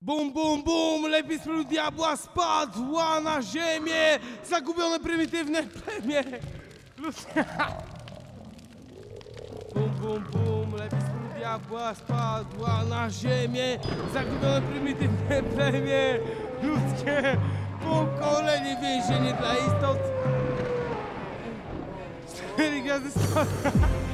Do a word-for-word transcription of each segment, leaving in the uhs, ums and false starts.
Bum, bum, bum, lepiej spróbuj diabła spadła na ziemię. Zagubione prymitywne plemię ludzkie. Bum, bum, bum, lepiej spróbuj diabła spadła na ziemię. Zagubione prymitywne plemię ludzkie. Pokolenie więzienie dla istot. Cztery gwiazdy spadła.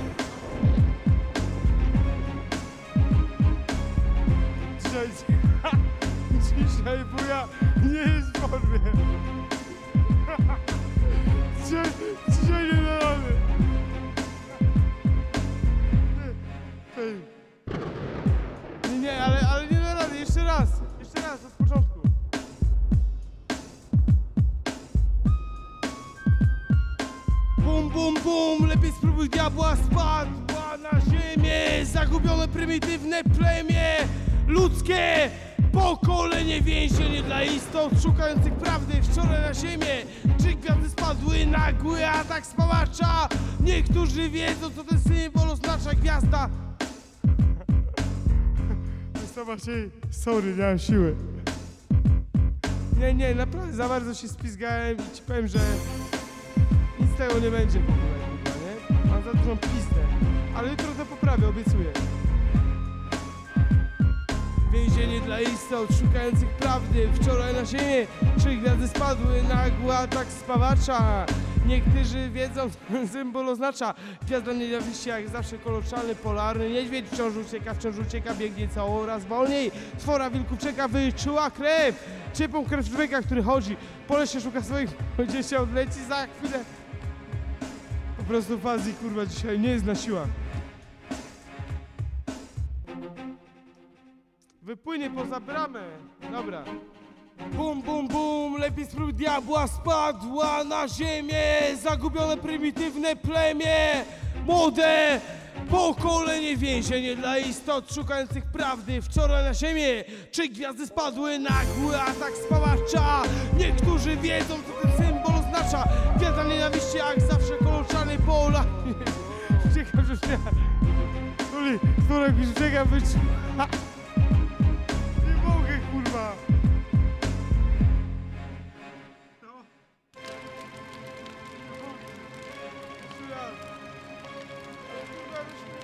Dzisiaj, dzisiaj wuja nie jest w formie. Dzisiaj, dzisiaj nie da rady. Nie, nie, ale, ale nie da rady. Jeszcze raz, jeszcze raz, od początku. Bum, bum, bum, lepiej spróbuj diabła spadła na ziemię. Zagubione prymitywne plemię ludzkie. Pokolenie więzienie dla istot szukających prawdy wczoraj na ziemię. Czy gwiazdy spadły, nagły atak spałacza. Niektórzy wiedzą, co ten symbol oznacza. Gwiazda. Wiesz Maciej, sorry, nie mam siły. Nie, nie, naprawdę za bardzo się spizgałem i ci powiem, że nic z tego nie będzie w ogóle, kurwa, nie? Mam za dużą pizdę, ale jutro to poprawię, obiecuję. Więzienie dla istot szukających prawdy wczoraj na ziemię. Trzy gwiazdy spadły, nagły atak spawacza. Niektórzy wiedzą, co ten symbol oznacza. Gwiazda nienawiści jak zawsze kolorczalny, polarny. Niedźwiedź wciąż ucieka, wciąż ucieka, biegnie coraz wolniej. Stwora wilków czeka, wyczuła krew. Ciepłą krew człowieka, który chodzi po lesie, szuka swoich, gdzie się odleci za chwilę. Po prostu Fazji, kurwa, dzisiaj nie jest na siłach. Wypłynie poza bramę. Dobra. Bum, bum, bum, lepiej spróbuj diabła spadła na ziemię. Zagubione prymitywne plemię młode. Pokolenie więzienie dla istot szukających prawdy wczoraj na ziemię. Czy gwiazdy spadły, nagły atak spałacza. Niektórzy wiedzą, co ten symbol oznacza. Gwiazda nienawiści jak zawsze kolorczany pola. Uciekam, że się... Uli, stworek już uciekam być... Nie mogę, kurwa! No. Jeszcze raz. Ale kurwa,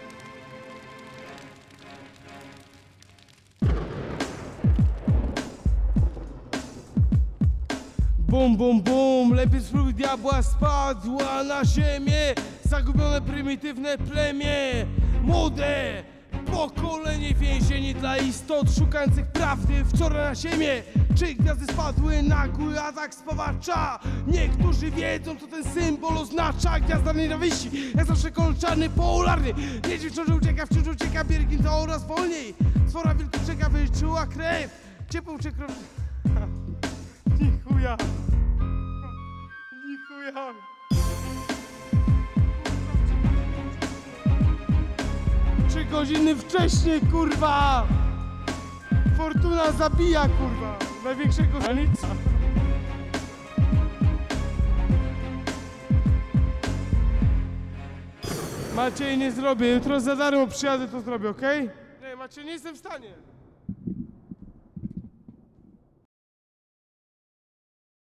bum, bum, bum, lepiej spróbuj diabła spadła na ziemię. Zagubione prymitywne plemię młode. Pokolenie więzienie dla istot szukających prawdy wczoraj na ziemię. Czy gwiazdy spadły, nagły atak spawacza. Niektórzy wiedzą, co ten symbol oznacza. Gwiazda nienawiści, jak zawsze kolczany, polarny. Niedźwiedź wciąż ucieka, wciąż ucieka, biegnie coraz wolniej. Stwora wilków czeka, wyczuła krew. Ciepłą czy krew... Ni chuja. Ni chuja. Trzy godziny wcześniej, kurwa! Fortuna zabija, kurwa! Największego zanica. Maciej, nie zrobię. Jutro za darmo przyjadę, to zrobię, okej? Okay? Nie, Maciej, nie jestem w stanie.